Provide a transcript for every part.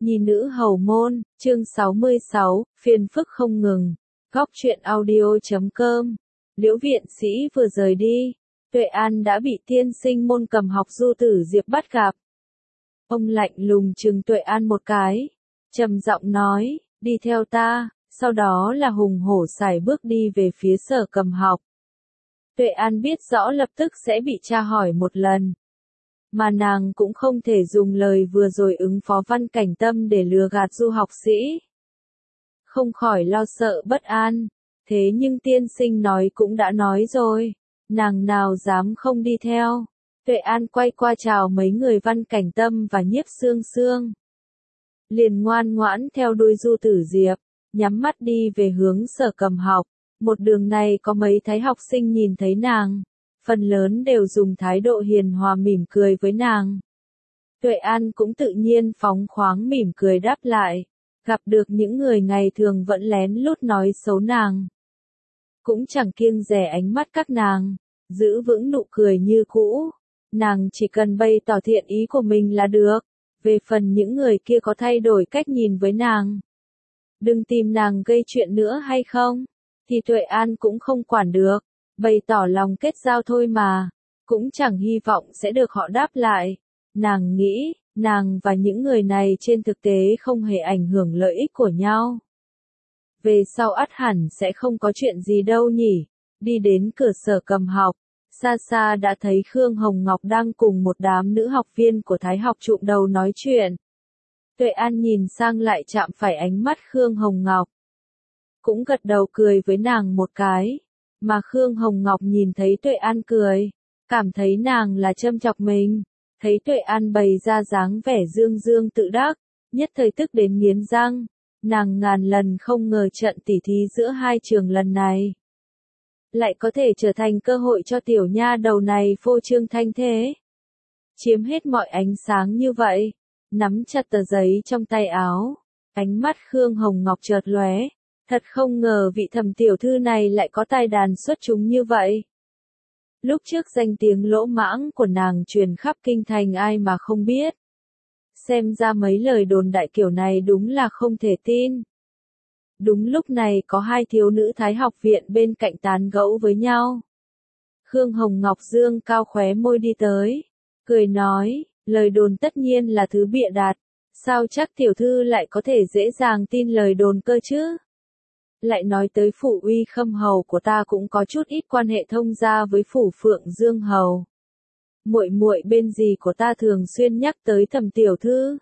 Nhi nữ hầu môn, chương 66, phiền phức không ngừng. Góc truyện audio.com. Liễu viện sĩ vừa rời đi, Tuệ An đã bị tiên sinh môn Cầm Học Du Tử Diệp bắt gặp. Ông lạnh lùng trừng Tuệ An một cái, trầm giọng nói, đi theo ta, sau đó là hùng hổ sải bước đi về phía Sở Cầm Học. Tuệ An biết rõ lập tức sẽ bị tra hỏi một lần. Mà nàng cũng không thể dùng lời vừa rồi ứng phó Văn Cảnh Tâm để lừa gạt du học sĩ. Không khỏi lo sợ bất an, thế nhưng tiên sinh nói cũng đã nói rồi, nàng nào dám không đi theo. Tuệ An quay qua chào mấy người Văn Cảnh Tâm và Nhiếp Sương Sương. Liền ngoan ngoãn theo đuôi Du Tử Diệp, nhắm mắt đi về hướng Sở Cầm Học. Một đường này có mấy thái học sinh nhìn thấy nàng, phần lớn đều dùng thái độ hiền hòa mỉm cười với nàng. Tuệ An cũng tự nhiên phóng khoáng mỉm cười đáp lại, gặp được những người ngày thường vẫn lén lút nói xấu nàng. Cũng chẳng kiêng dè ánh mắt các nàng, giữ vững nụ cười như cũ, nàng chỉ cần bày tỏ thiện ý của mình là được, về phần những người kia có thay đổi cách nhìn với nàng. Đừng tìm nàng gây chuyện nữa hay không, thì Tuệ An cũng không quản được. Bày tỏ lòng kết giao thôi mà, cũng chẳng hy vọng sẽ được họ đáp lại. Nàng nghĩ, nàng và những người này trên thực tế không hề ảnh hưởng lợi ích của nhau. Về sau ắt hẳn sẽ không có chuyện gì đâu nhỉ. Đi đến cửa Sở Cầm Học, xa xa đã thấy Khương Hồng Ngọc đang cùng một đám nữ học viên của Thái học trụm đầu nói chuyện. Tuệ An nhìn sang lại chạm phải ánh mắt Khương Hồng Ngọc. Cũng gật đầu cười với nàng một cái. Mà Khương Hồng Ngọc nhìn thấy Tuệ An cười, cảm thấy nàng là châm chọc mình, thấy Tuệ An bày ra dáng vẻ dương dương tự đắc, nhất thời tức đến nghiến răng, nàng ngàn lần không ngờ trận tỉ thí giữa hai trường lần này lại có thể trở thành cơ hội cho tiểu nha đầu này phô trương thanh thế. Chiếm hết mọi ánh sáng như vậy, nắm chặt tờ giấy trong tay áo, ánh mắt Khương Hồng Ngọc chợt lóe. Thật không ngờ vị Thẩm tiểu thư này lại có tài đàn xuất chúng như vậy. Lúc trước danh tiếng lỗ mãng của nàng truyền khắp kinh thành ai mà không biết. Xem ra mấy lời đồn đại kiểu này đúng là không thể tin. Đúng lúc này có hai thiếu nữ Thái học viện bên cạnh tán gẫu với nhau. Khương Hồng Ngọc dương cao khóe môi đi tới, cười nói, lời đồn tất nhiên là thứ bịa đặt, sao chắc tiểu thư lại có thể dễ dàng tin lời đồn cơ chứ? Lại nói tới phủ Uy Khâm hầu của ta cũng có chút ít quan hệ thông gia với phủ Phượng Dương hầu. Muội muội bên gì của ta thường xuyên nhắc tới Thẩm tiểu thư.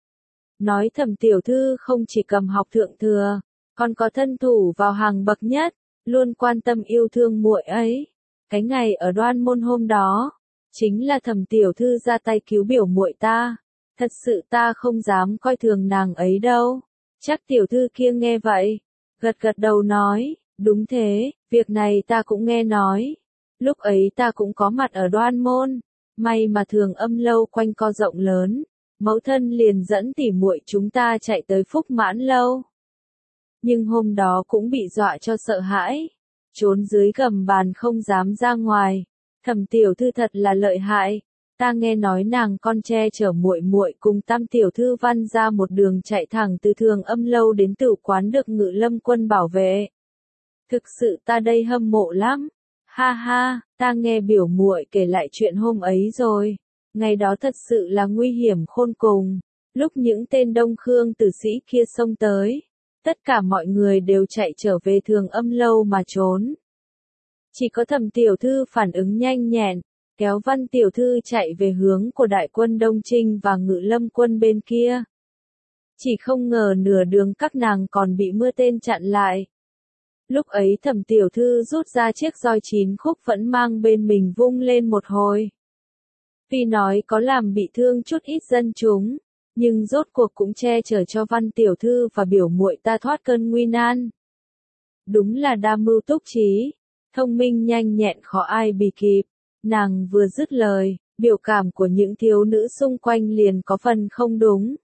Nói Thẩm tiểu thư không chỉ Cầm Học thượng thừa, còn có thân thủ vào hàng bậc nhất, luôn quan tâm yêu thương muội ấy. Cái ngày ở Đoan Môn hôm đó, chính là Thẩm tiểu thư ra tay cứu biểu muội ta. Thật sự ta không dám coi thường nàng ấy đâu. Chắc tiểu thư kia nghe vậy, gật gật đầu nói, đúng thế, việc này ta cũng nghe nói. Lúc ấy ta cũng có mặt ở Đoan Môn, may mà Thường Âm lâu quanh co rộng lớn, mẫu thân liền dẫn tỉ muội chúng ta chạy tới Phúc Mãn lâu. Nhưng hôm đó cũng bị dọa cho sợ hãi, trốn dưới gầm bàn không dám ra ngoài. Thẩm tiểu thư thật là lợi hại, ta nghe nói nàng con che chở muội muội cùng Tam tiểu thư Văn ra một đường chạy thẳng từ Thường Âm lâu đến Tử quán được Ngự Lâm quân bảo vệ. Thực sự ta đây hâm mộ lắm. Ha ha, ta nghe biểu muội kể lại chuyện hôm ấy rồi. Ngày đó thật sự là nguy hiểm khôn cùng. Lúc những tên Đông Khương tử sĩ kia xông tới, tất cả mọi người đều chạy trở về Thường Âm lâu mà trốn. Chỉ có Thẩm tiểu thư phản ứng nhanh nhẹn, kéo Văn tiểu thư chạy về hướng của đại quân Đông Trinh và Ngự Lâm quân bên kia. Chỉ không ngờ nửa đường các nàng còn bị mưa tên chặn lại. Lúc ấy Thẩm tiểu thư rút ra chiếc roi 9 khúc vẫn mang bên mình vung lên một hồi. Tuy nói có làm bị thương chút ít dân chúng, nhưng rốt cuộc cũng che chở cho Văn tiểu thư và biểu muội ta thoát cơn nguy nan. Đúng là đa mưu túc trí, thông minh nhanh nhẹn khó ai bì kịp. Nàng vừa dứt lời, biểu cảm của những thiếu nữ xung quanh liền có phần không đúng.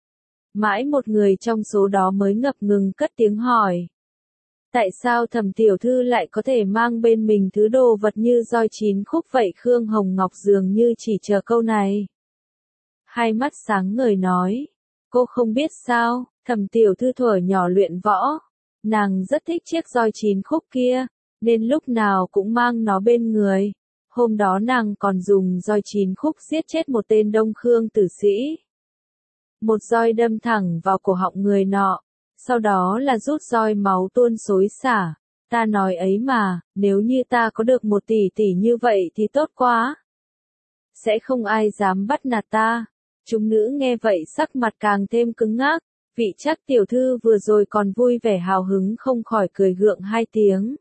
Mãi một người trong số đó mới ngập ngừng cất tiếng hỏi. Tại sao Thẩm tiểu thư lại có thể mang bên mình thứ đồ vật như roi 9 khúc vậy? Khương Hồng Ngọc dường như chỉ chờ câu này. Hai mắt sáng ngời nói, Cô không biết sao, Thẩm tiểu thư thuở nhỏ luyện võ. Nàng rất thích chiếc roi 9 khúc kia, nên lúc nào cũng mang nó bên người. Hôm đó nàng còn dùng roi 9 khúc giết chết một tên Đông Khương tử sĩ. Một roi đâm thẳng vào cổ họng người nọ, sau đó là rút roi máu tuôn xối xả. Ta nói ấy mà, nếu như ta có được 1 tỷ tỷ như vậy thì tốt quá. Sẽ không ai dám bắt nạt ta. Chúng nữ nghe vậy sắc mặt càng thêm cứng ngắc, vị Trác tiểu thư vừa rồi còn vui vẻ hào hứng không khỏi cười gượng 2 tiếng.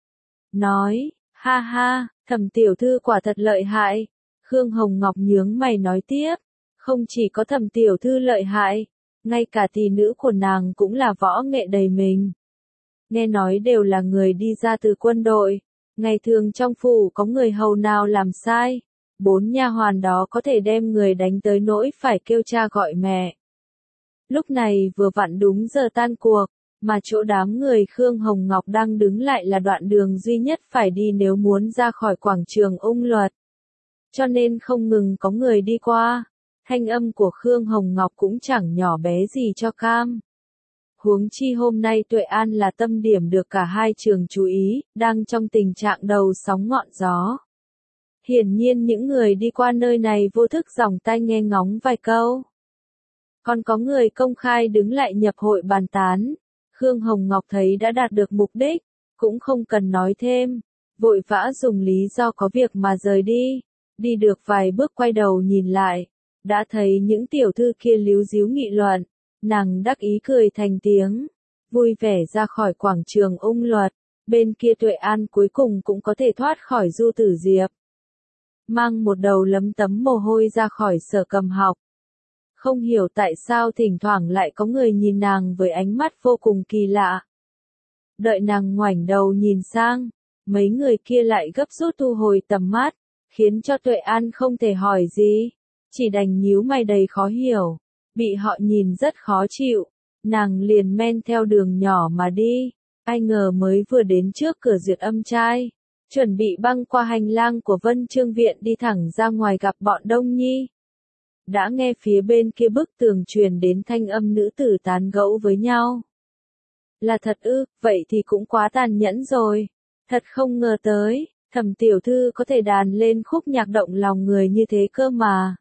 Nói, ha ha, Thẩm tiểu thư quả thật lợi hại. Khương Hồng Ngọc nhướng mày nói tiếp, không chỉ có Thẩm tiểu thư lợi hại, ngay cả tỷ nữ của nàng cũng là võ nghệ đầy mình. Nghe nói đều là người đi ra từ quân đội, ngày thường trong phủ có người hầu nào làm sai, 4 nha hoàn đó có thể đem người đánh tới nỗi phải kêu cha gọi mẹ. Lúc này vừa vặn đúng giờ tan cuộc, mà chỗ đám người Khương Hồng Ngọc đang đứng lại là đoạn đường duy nhất phải đi nếu muốn ra khỏi quảng trường Ung Luật. Cho nên không ngừng có người đi qua, thanh âm của Khương Hồng Ngọc cũng chẳng nhỏ bé gì cho cam. Huống chi hôm nay Tuệ An là tâm điểm được cả hai trường chú ý, đang trong tình trạng đầu sóng ngọn gió. Hiển nhiên những người đi qua nơi này vô thức dòng tai nghe ngóng vài câu. Còn có người công khai đứng lại nhập hội bàn tán. Khương Hồng Ngọc thấy đã đạt được mục đích, cũng không cần nói thêm, vội vã dùng lý do có việc mà rời đi. Đi được vài bước quay đầu nhìn lại, đã thấy những tiểu thư kia líu díu nghị luận, nàng đắc ý cười thành tiếng, vui vẻ ra khỏi quảng trường Ung Luật, bên kia Tuệ An cuối cùng cũng có thể thoát khỏi Du Tử Diệp. Mang một đầu lấm tấm mồ hôi ra khỏi Sở Cầm học. Không hiểu tại sao thỉnh thoảng lại có người nhìn nàng với ánh mắt vô cùng kỳ lạ. Đợi nàng ngoảnh đầu nhìn sang, mấy người kia lại gấp rút thu hồi tầm mắt, khiến cho Tuệ An không thể hỏi gì, chỉ đành nhíu mày đầy khó hiểu, bị họ nhìn rất khó chịu, nàng liền men theo đường nhỏ mà đi, ai ngờ mới vừa đến trước cửa Duyệt Âm trai, chuẩn bị băng qua hành lang của Vân Trương viện đi thẳng ra ngoài gặp bọn Đông Nhi. Đã nghe phía bên kia bức tường truyền đến thanh âm nữ tử tán gẫu với nhau. Là thật ư, vậy thì cũng quá tàn nhẫn rồi. Thật không ngờ tới, Thẩm tiểu thư có thể đàn lên khúc nhạc động lòng người như thế cơ mà.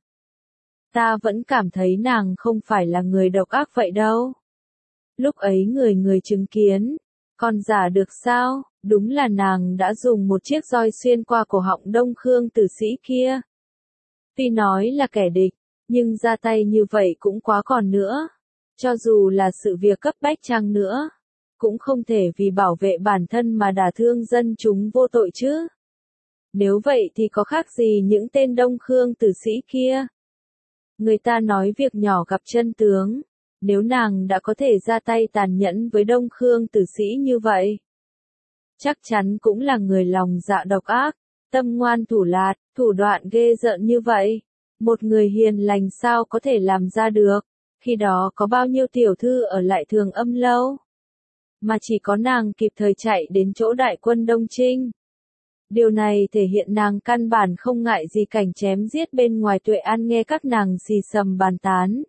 Ta vẫn cảm thấy nàng không phải là người độc ác vậy đâu. Lúc ấy người người chứng kiến, còn giả được sao, đúng là nàng đã dùng một chiếc roi xuyên qua cổ họng Đông Khương tử sĩ kia. Tuy nói là kẻ địch, nhưng ra tay như vậy cũng quá còn nữa. Cho dù là sự việc cấp bách chăng nữa, cũng không thể vì bảo vệ bản thân mà đả thương dân chúng vô tội chứ. Nếu vậy thì có khác gì những tên Đông Khương tử sĩ kia. Người ta nói việc nhỏ gặp chân tướng, nếu nàng đã có thể ra tay tàn nhẫn với Đông Khương tử sĩ như vậy, chắc chắn cũng là người lòng dạ độc ác, tâm ngoan thủ lạt, thủ đoạn ghê rợn như vậy. Một người hiền lành sao có thể làm ra được, khi đó có bao nhiêu tiểu thư ở lại Thường Âm lâu. Mà chỉ có nàng kịp thời chạy đến chỗ đại quân Đông Trinh. Điều này thể hiện nàng căn bản không ngại gì cảnh chém giết bên ngoài. Tuệ An nghe các nàng xì xầm bàn tán.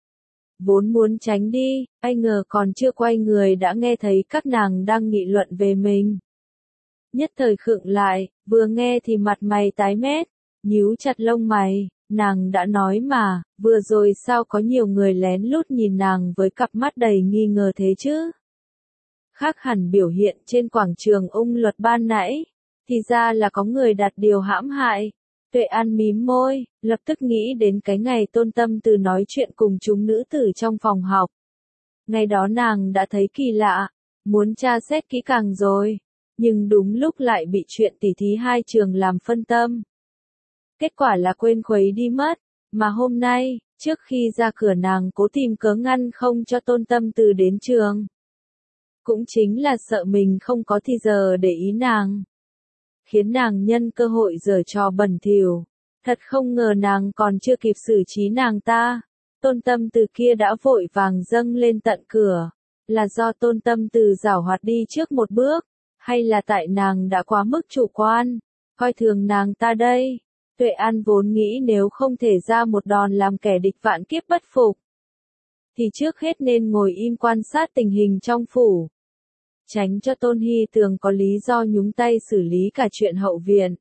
Vốn muốn tránh đi, ai ngờ còn chưa quay người đã nghe thấy các nàng đang nghị luận về mình. Nhất thời khựng lại, vừa nghe thì mặt mày tái mét, nhíu chặt lông mày, nàng đã nói mà, vừa rồi sao có nhiều người lén lút nhìn nàng với cặp mắt đầy nghi ngờ thế chứ? Khác hẳn biểu hiện trên quảng trường Ung Luật ban nãy, thì ra là có người đặt điều hãm hại. Tuệ An mím môi, lập tức nghĩ đến cái ngày Tôn Tâm Từ nói chuyện cùng chúng nữ tử trong phòng học. Ngày đó nàng đã thấy kỳ lạ, muốn tra xét kỹ càng rồi, nhưng đúng lúc lại bị chuyện tỉ thí hai trường làm phân tâm. Kết quả là quên khuấy đi mất, mà hôm nay, trước khi ra cửa nàng cố tìm cớ ngăn không cho Tôn Tâm Từ đến trường. Cũng chính là sợ mình không có thì giờ để ý nàng. Khiến nàng nhân cơ hội giở trò bẩn thỉu. Thật không ngờ nàng còn chưa kịp xử trí nàng ta. Tôn Tâm Từ kia đã vội vàng dâng lên tận cửa. Là do Tôn Tâm Từ giảo hoạt đi trước một bước, hay là tại nàng đã quá mức chủ quan, coi thường nàng ta đây. Tuệ An vốn nghĩ nếu không thể ra một đòn làm kẻ địch vạn kiếp bất phục, thì trước hết nên ngồi im quan sát tình hình trong phủ. Tránh cho Tôn Hy Tường có lý do nhúng tay xử lý cả chuyện hậu viện.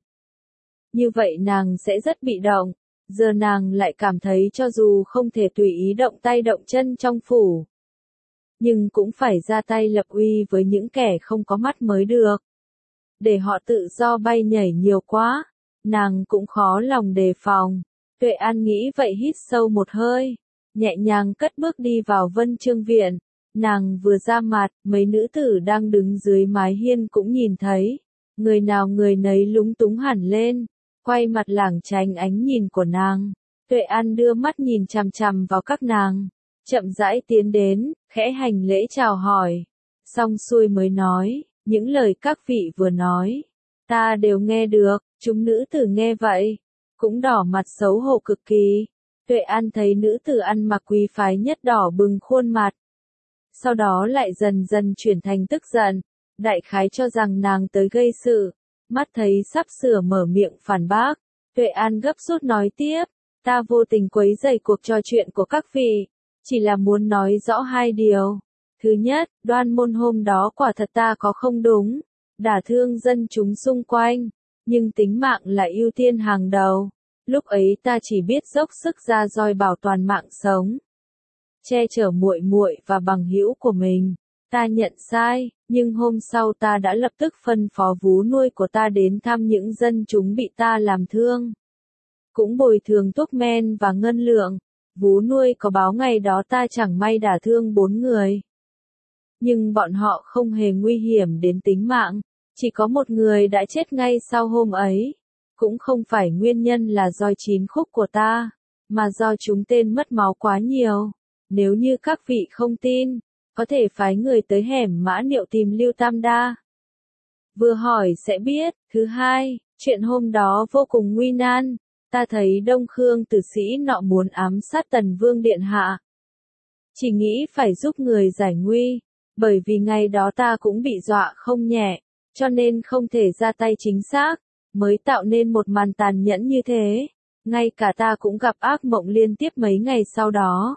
Như vậy nàng sẽ rất bị động, giờ nàng lại cảm thấy cho dù không thể tùy ý động tay động chân trong phủ, nhưng cũng phải ra tay lập uy với những kẻ không có mắt mới được. Để họ tự do bay nhảy nhiều quá, nàng cũng khó lòng đề phòng. Tuệ An nghĩ vậy hít sâu một hơi, nhẹ nhàng cất bước đi vào Vân Chương viện. Nàng vừa ra mặt, mấy nữ tử đang đứng dưới mái hiên cũng nhìn thấy. Người nào người nấy lúng túng hẳn lên, quay mặt lảng tránh ánh nhìn của nàng. Tuệ An đưa mắt nhìn chằm chằm vào các nàng, chậm rãi tiến đến, khẽ hành lễ chào hỏi. Xong xuôi mới nói, những lời các vị vừa nói, ta đều nghe được. Chúng nữ tử nghe vậy, cũng đỏ mặt xấu hổ cực kỳ. Tuệ An thấy nữ tử ăn mặc quý phái nhất đỏ bừng khuôn mặt. Sau đó lại dần dần chuyển thành tức giận, đại khái cho rằng nàng tới gây sự. Mắt thấy sắp sửa mở miệng phản bác, Tuệ An gấp rút nói tiếp, ta vô tình quấy rầy cuộc trò chuyện của các vị, chỉ là muốn nói rõ hai điều. Thứ nhất, Đoan Môn hôm đó quả thật ta có không đúng, đả thương dân chúng xung quanh, nhưng tính mạng là ưu tiên hàng đầu. Lúc ấy ta chỉ biết dốc sức ra roi bảo toàn mạng sống, che chở muội muội và bằng hữu của mình. Ta nhận sai, nhưng hôm sau ta đã lập tức phân phó vú nuôi của ta đến thăm những dân chúng bị ta làm thương, cũng bồi thường thuốc men và ngân lượng. Vú nuôi có báo ngày đó ta chẳng may đả thương 4 người, nhưng bọn họ không hề nguy hiểm đến tính mạng, chỉ có một người đã chết ngay sau hôm ấy. Cũng không phải nguyên nhân là do chín khúc của ta, mà do chúng tên mất máu quá nhiều. Nếu như các vị không tin, có thể phái người tới hẻm Mã Niệu tìm Lưu Tam Đa. Vừa hỏi sẽ biết. Thứ hai, chuyện hôm đó vô cùng nguy nan. Ta thấy Đông Khương tử sĩ nọ muốn ám sát Tần Vương Điện Hạ. Chỉ nghĩ phải giúp người giải nguy, bởi vì ngày đó ta cũng bị dọa không nhẹ, cho nên không thể ra tay chính xác, mới tạo nên một màn tàn nhẫn như thế. Ngay cả ta cũng gặp ác mộng liên tiếp mấy ngày sau đó.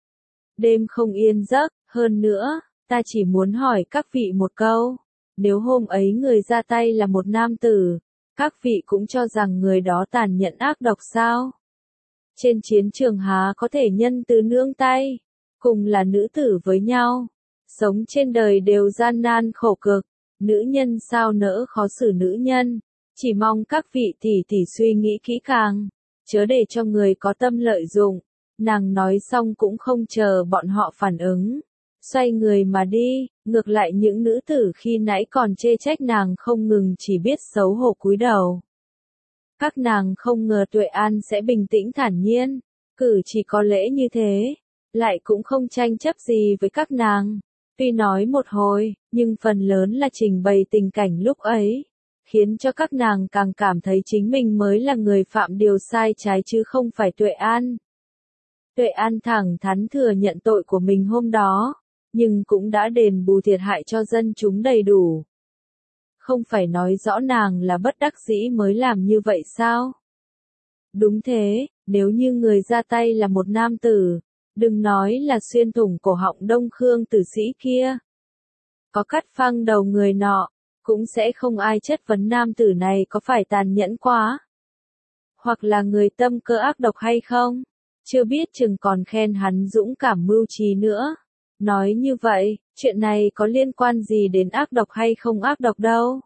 Đêm không yên giấc, hơn nữa, ta chỉ muốn hỏi các vị một câu. Nếu hôm ấy người ra tay là một nam tử, các vị cũng cho rằng người đó tàn nhẫn ác độc sao? Trên chiến trường há có thể nhân từ nương tay, cùng là nữ tử với nhau, sống trên đời đều gian nan khổ cực, nữ nhân sao nỡ khó xử nữ nhân, chỉ mong các vị tỷ tỷ suy nghĩ kỹ càng, chớ để cho người có tâm lợi dụng. Nàng nói xong cũng không chờ bọn họ phản ứng, xoay người mà đi. Ngược lại những nữ tử khi nãy còn chê trách nàng không ngừng chỉ biết xấu hổ cúi đầu. Các nàng không ngờ Tuệ An sẽ bình tĩnh thản nhiên, cử chỉ có lễ như thế, lại cũng không tranh chấp gì với các nàng. Tuy nói một hồi, nhưng phần lớn là trình bày tình cảnh lúc ấy, khiến cho các nàng càng cảm thấy chính mình mới là người phạm điều sai trái chứ không phải Tuệ An. Tuệ An thẳng thắn thừa nhận tội của mình hôm đó, nhưng cũng đã đền bù thiệt hại cho dân chúng đầy đủ. Không phải nói rõ nàng là bất đắc dĩ mới làm như vậy sao? Đúng thế, nếu như người ra tay là một nam tử, đừng nói là xuyên thủng cổ họng Đông Khương tử sĩ kia, có cắt phăng đầu người nọ, cũng sẽ không ai chất vấn nam tử này có phải tàn nhẫn quá, hoặc là người tâm cơ ác độc hay không. Chưa biết chừng còn khen hắn dũng cảm mưu trí nữa. Nói như vậy, chuyện này có liên quan gì đến ác độc hay không ác độc đâu.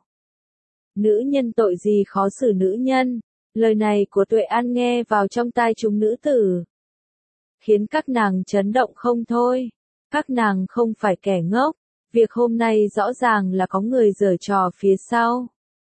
Nữ nhân tội gì khó xử nữ nhân. Lời này của Tuệ An nghe vào trong tai chúng nữ tử, khiến các nàng chấn động không thôi. Các nàng không phải kẻ ngốc, việc hôm nay rõ ràng là có người giở trò phía sau.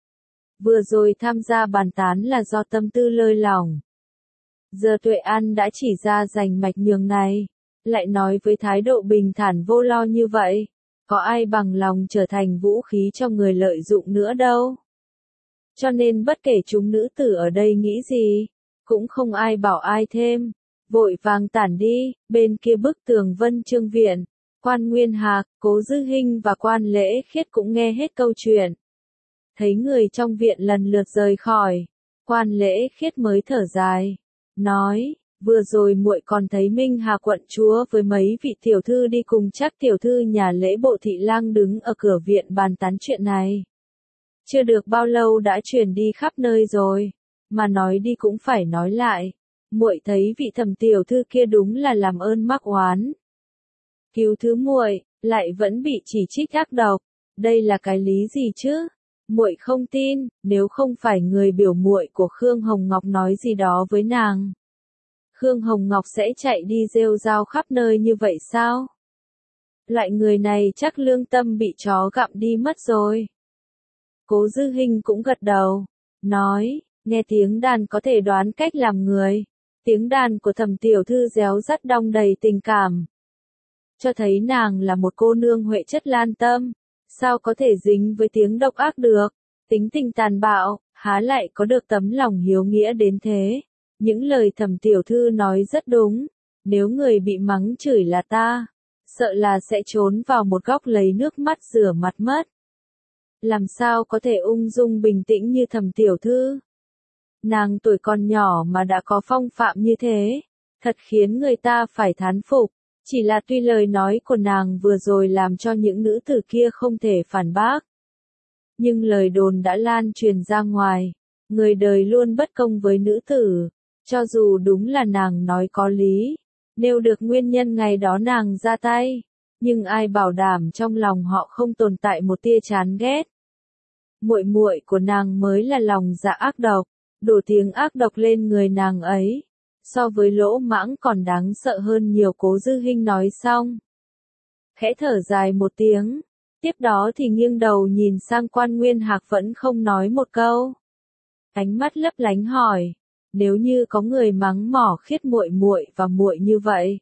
Vừa rồi tham gia bàn tán là do tâm tư lơi lỏng. Giờ Tuệ An đã chỉ ra rành mạch nhường này, lại nói với thái độ bình thản vô lo như vậy, có ai bằng lòng trở thành vũ khí cho người lợi dụng nữa đâu. Cho nên bất kể chúng nữ tử ở đây nghĩ gì, cũng không ai bảo ai thêm, vội vàng tản đi. Bên kia bức tường Vân Chương viện, Quan Nguyên Hạc, Cố Dư Hinh và Quan Lễ Khiết cũng nghe hết câu chuyện. Thấy người trong viện lần lượt rời khỏi, Quan Lễ Khiết mới thở dài, nói, Vừa rồi muội còn thấy Minh Hà quận chúa với mấy vị tiểu thư đi cùng Trác tiểu thư nhà lễ bộ thị lang đứng ở cửa viện bàn tán chuyện này. Chưa được bao lâu đã truyền đi khắp nơi rồi, mà nói đi cũng phải nói lại. Muội thấy vị Thẩm tiểu thư kia đúng là làm ơn mắc oán. Cứu thứ muội, lại vẫn bị chỉ trích ác độc, đây là cái lý gì chứ? Muội không tin, nếu không phải người biểu muội của Khương Hồng Ngọc nói gì đó với nàng, Khương Hồng Ngọc sẽ chạy đi rêu rao khắp nơi như vậy sao? Loại người này chắc lương tâm bị chó gặm đi mất rồi. Cố Dư Hinh cũng gật đầu, nói, nghe tiếng đàn có thể đoán cách làm người. Tiếng đàn của Thẩm tiểu thư réo rắt đong đầy tình cảm, cho thấy nàng là một cô nương huệ chất lan tâm, sao có thể dính với tiếng độc ác được, tính tình tàn bạo, há lại có được tấm lòng hiếu nghĩa đến thế. Những lời Thẩm tiểu thư nói rất đúng, nếu người bị mắng chửi là ta, sợ là sẽ trốn vào một góc lấy nước mắt rửa mặt mất. Làm sao có thể ung dung bình tĩnh như Thẩm tiểu thư? Nàng tuổi còn nhỏ mà đã có phong phạm như thế, thật khiến người ta phải thán phục. Chỉ là tuy lời nói của nàng vừa rồi làm cho những nữ tử kia không thể phản bác, nhưng lời đồn đã lan truyền ra ngoài, người đời luôn bất công với nữ tử, cho dù đúng là nàng nói có lý, nêu được nguyên nhân ngày đó nàng ra tay, nhưng ai bảo đảm trong lòng họ không tồn tại một tia chán ghét. Muội muội của nàng mới là lòng dạ ác độc, đổ tiếng ác độc lên người nàng ấy, so với Lỗ Mãng còn đáng sợ hơn nhiều. Cố Dư Hinh nói xong, khẽ thở dài một tiếng, tiếp đó thì nghiêng đầu nhìn sang Quan Nguyên Hạc vẫn không nói một câu. Ánh mắt lấp lánh hỏi, nếu như có người mắng mỏ Khiết muội muội và muội như vậy,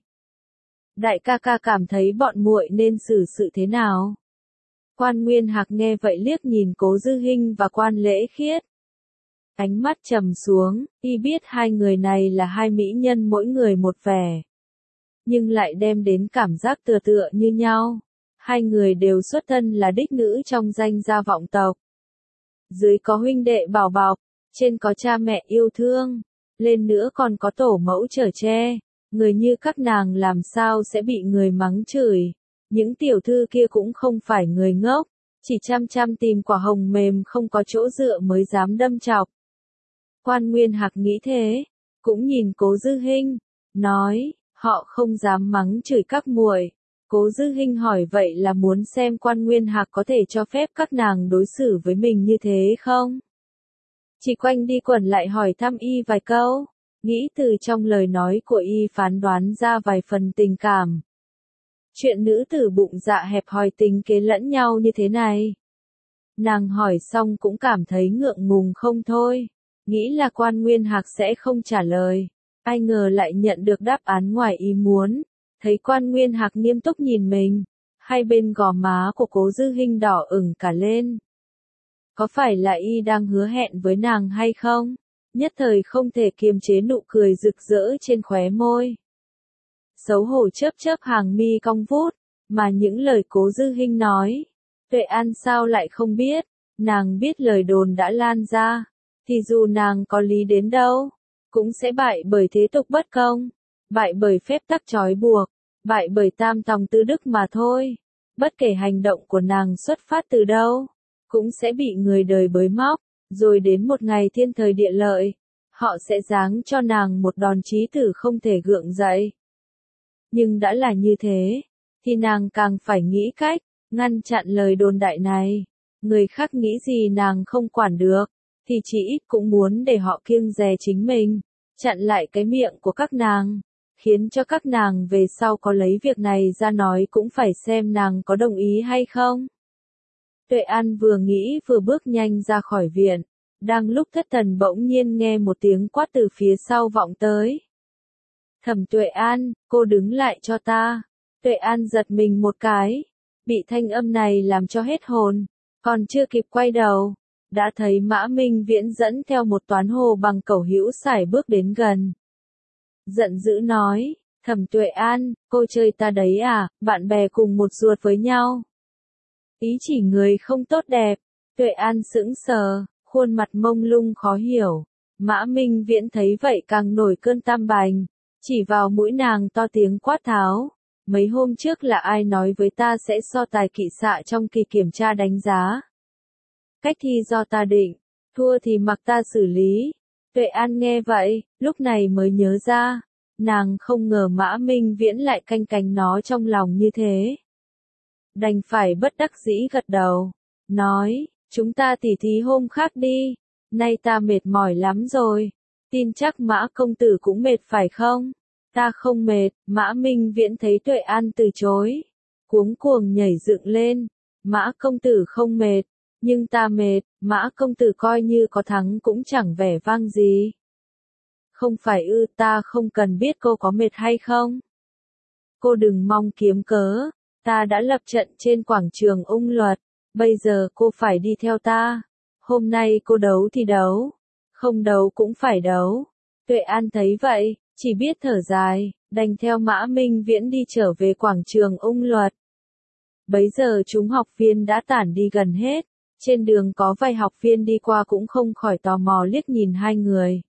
đại ca ca cảm thấy bọn muội nên xử sự thế nào? Quan Nguyên Hạc nghe vậy liếc nhìn Cố Dư Hinh và Quan Lễ Khiết. Ánh mắt trầm xuống, y biết hai người này là hai mỹ nhân mỗi người một vẻ, nhưng lại đem đến cảm giác tựa tựa như nhau. Hai người đều xuất thân là đích nữ trong danh gia vọng tộc. Dưới có huynh đệ bảo bọc, trên có cha mẹ yêu thương, lên nữa còn có tổ mẫu chở che. Người như các nàng làm sao sẽ bị người mắng chửi. Những tiểu thư kia cũng không phải người ngốc, chỉ chăm chăm tìm quả hồng mềm không có chỗ dựa mới dám đâm chọc. Quan Nguyên Hạc nghĩ thế, cũng nhìn Cố Dư Hinh, nói, họ không dám mắng chửi các muội. Cố Dư Hinh hỏi vậy là muốn xem Quan Nguyên Hạc có thể cho phép các nàng đối xử với mình như thế không? Chỉ quanh đi quẩn lại hỏi thăm y vài câu, nghĩ từ trong lời nói của y phán đoán ra vài phần tình cảm. Chuyện nữ tử bụng dạ hẹp hòi tính kế lẫn nhau như thế này. Nàng hỏi xong cũng cảm thấy ngượng ngùng không thôi, nghĩ là Quan Nguyên Hạc sẽ không trả lời. Ai ngờ lại nhận được đáp án ngoài ý muốn, thấy Quan Nguyên Hạc nghiêm túc nhìn mình, hai bên gò má của Cố Dư Hinh đỏ ửng cả lên. Có phải là y đang hứa hẹn với nàng hay không? Nhất thời không thể kiềm chế nụ cười rực rỡ trên khóe môi. Xấu hổ chớp chớp hàng mi cong vút, mà những lời Cố Dư Hinh nói, Tuệ An sao lại không biết, nàng biết lời đồn đã lan ra, thì dù nàng có lý đến đâu, cũng sẽ bại bởi thế tục bất công, bại bởi phép tắc trói buộc, bại bởi tam tòng tư đức mà thôi. Bất kể hành động của nàng xuất phát từ đâu, cũng sẽ bị người đời bới móc, rồi đến một ngày thiên thời địa lợi, họ sẽ giáng cho nàng một đòn chí tử không thể gượng dậy. Nhưng đã là như thế, thì nàng càng phải nghĩ cách, ngăn chặn lời đồn đại này. Người khác nghĩ gì nàng không quản được, thì chỉ ít cũng muốn để họ kiêng dè chính mình, chặn lại cái miệng của các nàng, khiến cho các nàng về sau có lấy việc này ra nói cũng phải xem nàng có đồng ý hay không. Tuệ An vừa nghĩ vừa bước nhanh ra khỏi viện, đang lúc thất thần bỗng nhiên nghe một tiếng quát từ phía sau vọng tới. Thẩm Tuệ An, cô đứng lại cho ta. Tuệ An giật mình một cái, bị thanh âm này làm cho hết hồn, còn chưa kịp quay đầu, đã thấy Mã Minh Viễn dẫn theo một toán hồ bằng cẩu hữu sải bước đến gần. Giận dữ nói, Thẩm Tuệ An, cô chơi ta đấy à, bạn bè cùng một ruột với nhau. Ý chỉ người không tốt đẹp. Tuệ An sững sờ, khuôn mặt mông lung khó hiểu. Mã Minh Viễn thấy vậy càng nổi cơn tam bành, chỉ vào mũi nàng to tiếng quát tháo. Mấy hôm trước là ai nói với ta sẽ so tài kỵ xạ trong kỳ kiểm tra đánh giá. Cách thi do ta định, thua thì mặc ta xử lý. Tuệ An nghe vậy, lúc này mới nhớ ra, nàng không ngờ Mã Minh Viễn lại canh cánh nó trong lòng như thế. Đành phải bất đắc dĩ gật đầu, nói, chúng ta tỉ thí hôm khác đi, nay ta mệt mỏi lắm rồi, tin chắc Mã công tử cũng mệt phải không? Ta không mệt. Mã Minh Viễn thấy Tuệ An từ chối, cuống cuồng nhảy dựng lên, Mã công tử không mệt, nhưng ta mệt. Mã công tử coi như có thắng cũng chẳng vẻ vang gì. Không phải ư? Ta không cần biết cô có mệt hay không. Cô đừng mong kiếm cớ, ta đã lập trận trên quảng trường Ung Luật, bây giờ cô phải đi theo ta. Hôm nay cô đấu thì đấu, không đấu cũng phải đấu. Tuệ An thấy vậy, chỉ biết thở dài, đành theo Mã Minh Viễn đi trở về quảng trường Ung Luật. Bấy giờ chúng học viên đã tản đi gần hết, trên đường có vài học viên đi qua cũng không khỏi tò mò liếc nhìn hai người.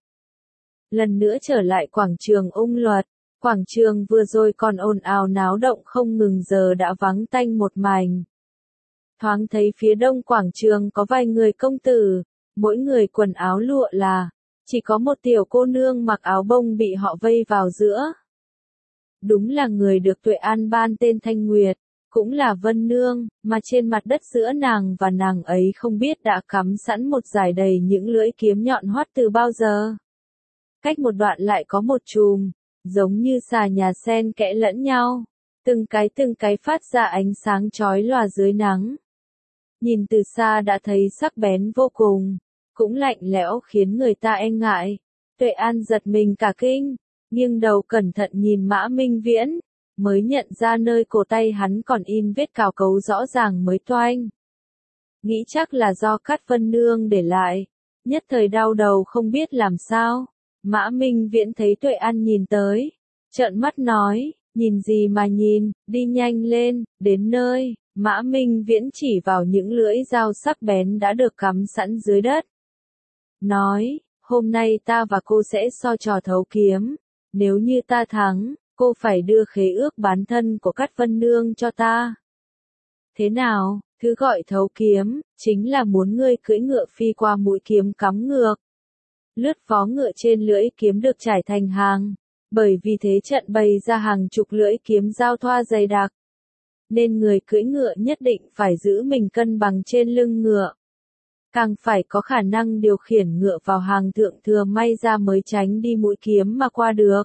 Lần nữa trở lại quảng trường Ung Luật, quảng trường vừa rồi còn ồn ào náo động không ngừng giờ đã vắng tanh một mảnh. Thoáng thấy phía đông quảng trường có vài người công tử, mỗi người quần áo lụa là, chỉ có một tiểu cô nương mặc áo bông bị họ vây vào giữa. Đúng là người được Tuệ An ban tên Thanh Nguyệt, cũng là Vân Nương, mà trên mặt đất giữa nàng và nàng ấy không biết đã cắm sẵn một dải đầy những lưỡi kiếm nhọn hoắt từ bao giờ. Cách một đoạn lại có một chùm, giống như xà nhà xen kẽ lẫn nhau, từng cái phát ra ánh sáng chói lòa dưới nắng. Nhìn từ xa đã thấy sắc bén vô cùng, cũng lạnh lẽo khiến người ta e ngại. Tuệ An giật mình cả kinh, nghiêng đầu cẩn thận nhìn Mã Minh Viễn, mới nhận ra nơi cổ tay hắn còn in vết cào cấu rõ ràng mới toanh. Nghĩ chắc là do Cát Vân Nương để lại, nhất thời đau đầu không biết làm sao. Mã Minh Viễn thấy Tuệ An nhìn tới, trợn mắt nói, nhìn gì mà nhìn, đi nhanh lên, đến nơi. Mã Minh Viễn chỉ vào những lưỡi dao sắc bén đã được cắm sẵn dưới đất. Nói, hôm nay ta và cô sẽ so trò thấu kiếm, nếu như ta thắng, cô phải đưa khế ước bán thân của Cát Vân Nương cho ta. Thế nào? Thứ gọi thấu kiếm, chính là muốn ngươi cưỡi ngựa phi qua mũi kiếm cắm ngược. Lướt vó ngựa trên lưỡi kiếm được trải thành hàng, bởi vì thế trận bày ra hàng chục lưỡi kiếm giao thoa dày đặc. Nên người cưỡi ngựa nhất định phải giữ mình cân bằng trên lưng ngựa. Càng phải có khả năng điều khiển ngựa vào hàng thượng thừa may ra mới tránh đi mũi kiếm mà qua được.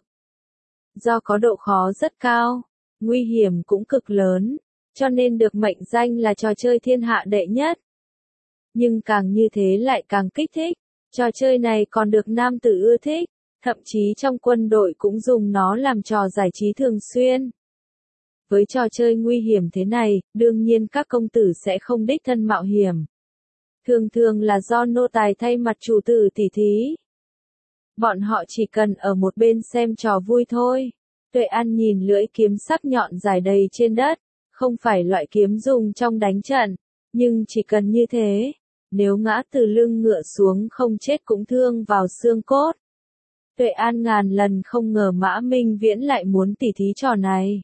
Do có độ khó rất cao, nguy hiểm cũng cực lớn, cho nên được mệnh danh là trò chơi thiên hạ đệ nhất. Nhưng càng như thế lại càng kích thích, trò chơi này còn được nam tử ưa thích, thậm chí trong quân đội cũng dùng nó làm trò giải trí thường xuyên. Với trò chơi nguy hiểm thế này, đương nhiên các công tử sẽ không đích thân mạo hiểm. Thường thường là do nô tài thay mặt chủ tử tỉ thí. Bọn họ chỉ cần ở một bên xem trò vui thôi. Tuệ An nhìn lưỡi kiếm sắc nhọn dài đầy trên đất, không phải loại kiếm dùng trong đánh trận, nhưng chỉ cần như thế, nếu ngã từ lưng ngựa xuống không chết cũng thương vào xương cốt. Tuệ An ngàn lần không ngờ Mã Minh Viễn lại muốn tỉ thí trò này.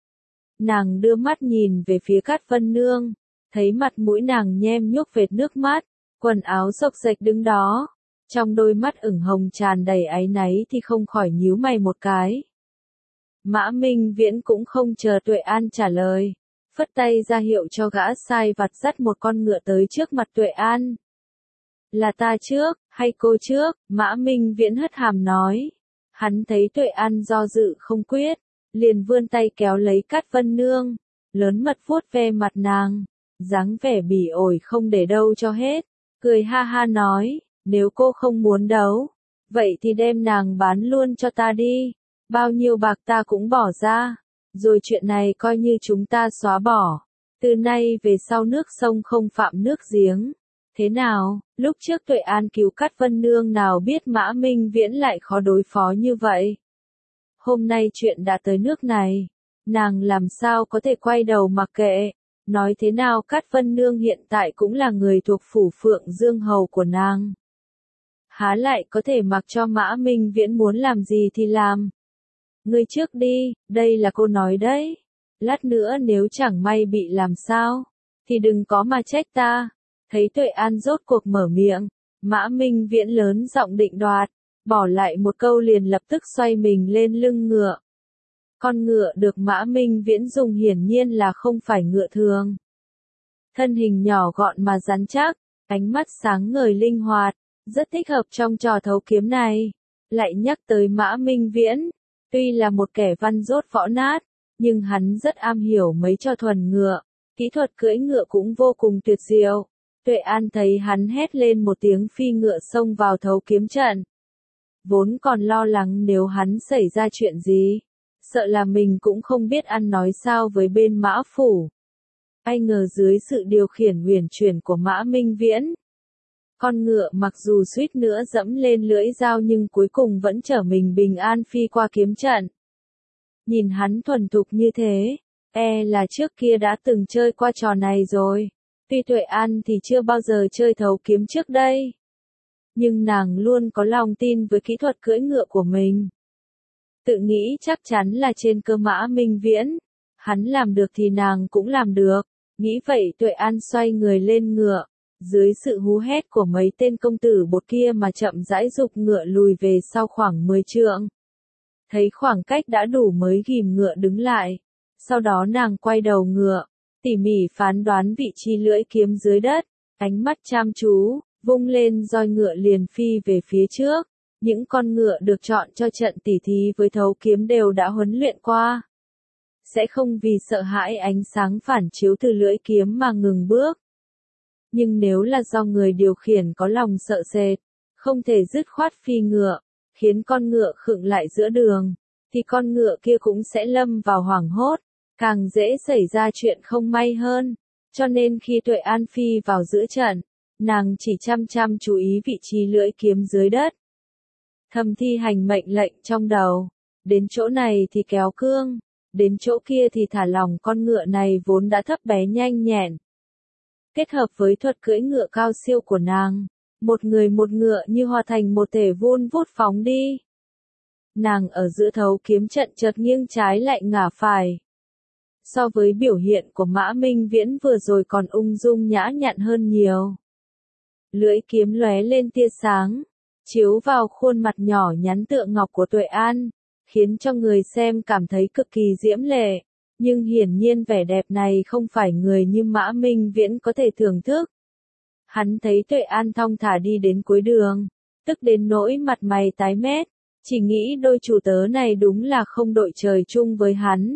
Nàng đưa mắt nhìn về phía Cát Vân Nương, thấy mặt mũi nàng nhem nhuốc vệt nước mắt, quần áo xộc xệch đứng đó, trong đôi mắt ửng hồng tràn đầy áy náy thì không khỏi nhíu mày một cái. Mã Minh Viễn cũng không chờ Tuệ An trả lời, phất tay ra hiệu cho gã sai vặt dắt một con ngựa tới trước mặt Tuệ An. Là ta trước, hay cô trước? Mã Minh Viễn hất hàm nói. Hắn thấy Tuệ An do dự không quyết, liền vươn tay kéo lấy Cát Vân Nương, lớn mật vuốt ve mặt nàng, dáng vẻ bỉ ổi không để đâu cho hết, cười ha ha nói, nếu cô không muốn đấu, vậy thì đem nàng bán luôn cho ta đi, bao nhiêu bạc ta cũng bỏ ra, rồi chuyện này coi như chúng ta xóa bỏ, từ nay về sau nước sông không phạm nước giếng. Thế nào, lúc trước Tuệ An cứu Cát Vân Nương nào biết Mã Minh Viễn lại khó đối phó như vậy. Hôm nay chuyện đã tới nước này, nàng làm sao có thể quay đầu mặc kệ, nói thế nào Cát Vân Nương hiện tại cũng là người thuộc phủ Phượng Dương Hầu của nàng. Há lại có thể mặc cho Mã Minh Viễn muốn làm gì thì làm. Ngươi trước đi, đây là cô nói đấy. Lát nữa nếu chẳng may bị làm sao, thì đừng có mà trách ta. Thấy Tuệ An rốt cuộc mở miệng, Mã Minh Viễn lớn giọng định đoạt, bỏ lại một câu liền lập tức xoay mình lên lưng ngựa. Con ngựa được Mã Minh Viễn dùng hiển nhiên là không phải ngựa thường. Thân hình nhỏ gọn mà rắn chắc, ánh mắt sáng ngời linh hoạt, rất thích hợp trong trò thấu kiếm này. Lại nhắc tới Mã Minh Viễn, tuy là một kẻ văn dốt võ nát, nhưng hắn rất am hiểu mấy trò thuần ngựa, kỹ thuật cưỡi ngựa cũng vô cùng tuyệt diệu. Tuệ An thấy hắn hét lên một tiếng phi ngựa xông vào thấu kiếm trận. Vốn còn lo lắng nếu hắn xảy ra chuyện gì, sợ là mình cũng không biết ăn nói sao với bên Mã Phủ. Ai ngờ dưới sự điều khiển uyển chuyển của Mã Minh Viễn, con ngựa mặc dù suýt nữa dẫm lên lưỡi dao nhưng cuối cùng vẫn chở mình bình an phi qua kiếm trận. Nhìn hắn thuần thục như thế, là trước kia đã từng chơi qua trò này rồi. Tuy Tuệ An thì chưa bao giờ chơi thấu kiếm trước đây, nhưng nàng luôn có lòng tin với kỹ thuật cưỡi ngựa của mình. Tự nghĩ chắc chắn là trên cơ Mã Minh Viễn, hắn làm được thì nàng cũng làm được. Nghĩ vậy Tuệ An xoay người lên ngựa, dưới sự hú hét của mấy tên công tử bột kia mà chậm rãi giục ngựa lùi về sau khoảng 10 trượng. Thấy khoảng cách đã đủ mới ghìm ngựa đứng lại. Sau đó nàng quay đầu ngựa, tỉ mỉ phán đoán vị trí lưỡi kiếm dưới đất, ánh mắt chăm chú, vung lên roi ngựa liền phi về phía trước. Những con ngựa được chọn cho trận tỉ thí với thấu kiếm đều đã huấn luyện qua. Sẽ không vì sợ hãi ánh sáng phản chiếu từ lưỡi kiếm mà ngừng bước. Nhưng nếu là do người điều khiển có lòng sợ sệt, không thể dứt khoát phi ngựa, khiến con ngựa khựng lại giữa đường, thì con ngựa kia cũng sẽ lâm vào hoảng hốt, càng dễ xảy ra chuyện không may hơn. Cho nên khi Tuệ An phi vào giữa trận, nàng chỉ chăm chăm chú ý vị trí lưỡi kiếm dưới đất. Thầm thi hành mệnh lệnh trong đầu, đến chỗ này thì kéo cương, đến chỗ kia thì thả lỏng con ngựa này vốn đã thấp bé nhanh nhẹn. Kết hợp với thuật cưỡi ngựa cao siêu của nàng, một người một ngựa như hòa thành một thể vun vút phóng đi. Nàng ở giữa thấu kiếm trận chợt nghiêng trái lại ngả phải. So với biểu hiện của Mã Minh Viễn vừa rồi còn ung dung nhã nhặn hơn nhiều. Lưỡi kiếm lóe lên tia sáng, chiếu vào khuôn mặt nhỏ nhắn tựa ngọc của Tuệ An, khiến cho người xem cảm thấy cực kỳ diễm lệ. Nhưng hiển nhiên vẻ đẹp này không phải người như Mã Minh Viễn có thể thưởng thức. Hắn thấy Tuệ An thong thả đi đến cuối đường, tức đến nỗi mặt mày tái mét, chỉ nghĩ đôi chủ tớ này đúng là không đội trời chung với hắn.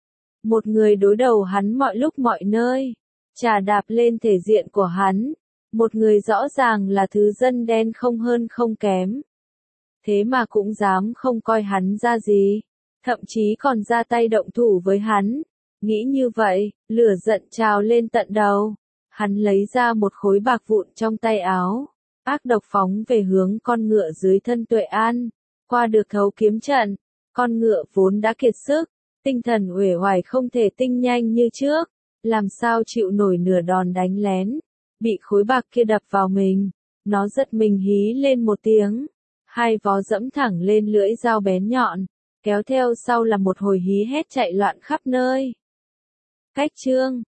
Một người đối đầu hắn mọi lúc mọi nơi, chà đạp lên thể diện của hắn, một người rõ ràng là thứ dân đen không hơn không kém. Thế mà cũng dám không coi hắn ra gì, thậm chí còn ra tay động thủ với hắn. Nghĩ như vậy, lửa giận trào lên tận đầu. Hắn lấy ra một khối bạc vụn trong tay áo, ác độc phóng về hướng con ngựa dưới thân Tuệ An. Qua được thấu kiếm trận, con ngựa vốn đã kiệt sức, tinh thần uể oải không thể tinh nhanh như trước, làm sao chịu nổi nửa đòn đánh lén. Bị khối bạc kia đập vào mình, nó giật mình hí lên một tiếng, hai vó dẫm thẳng lên lưỡi dao bén nhọn, kéo theo sau là một hồi hí hét chạy loạn khắp nơi. Cách chương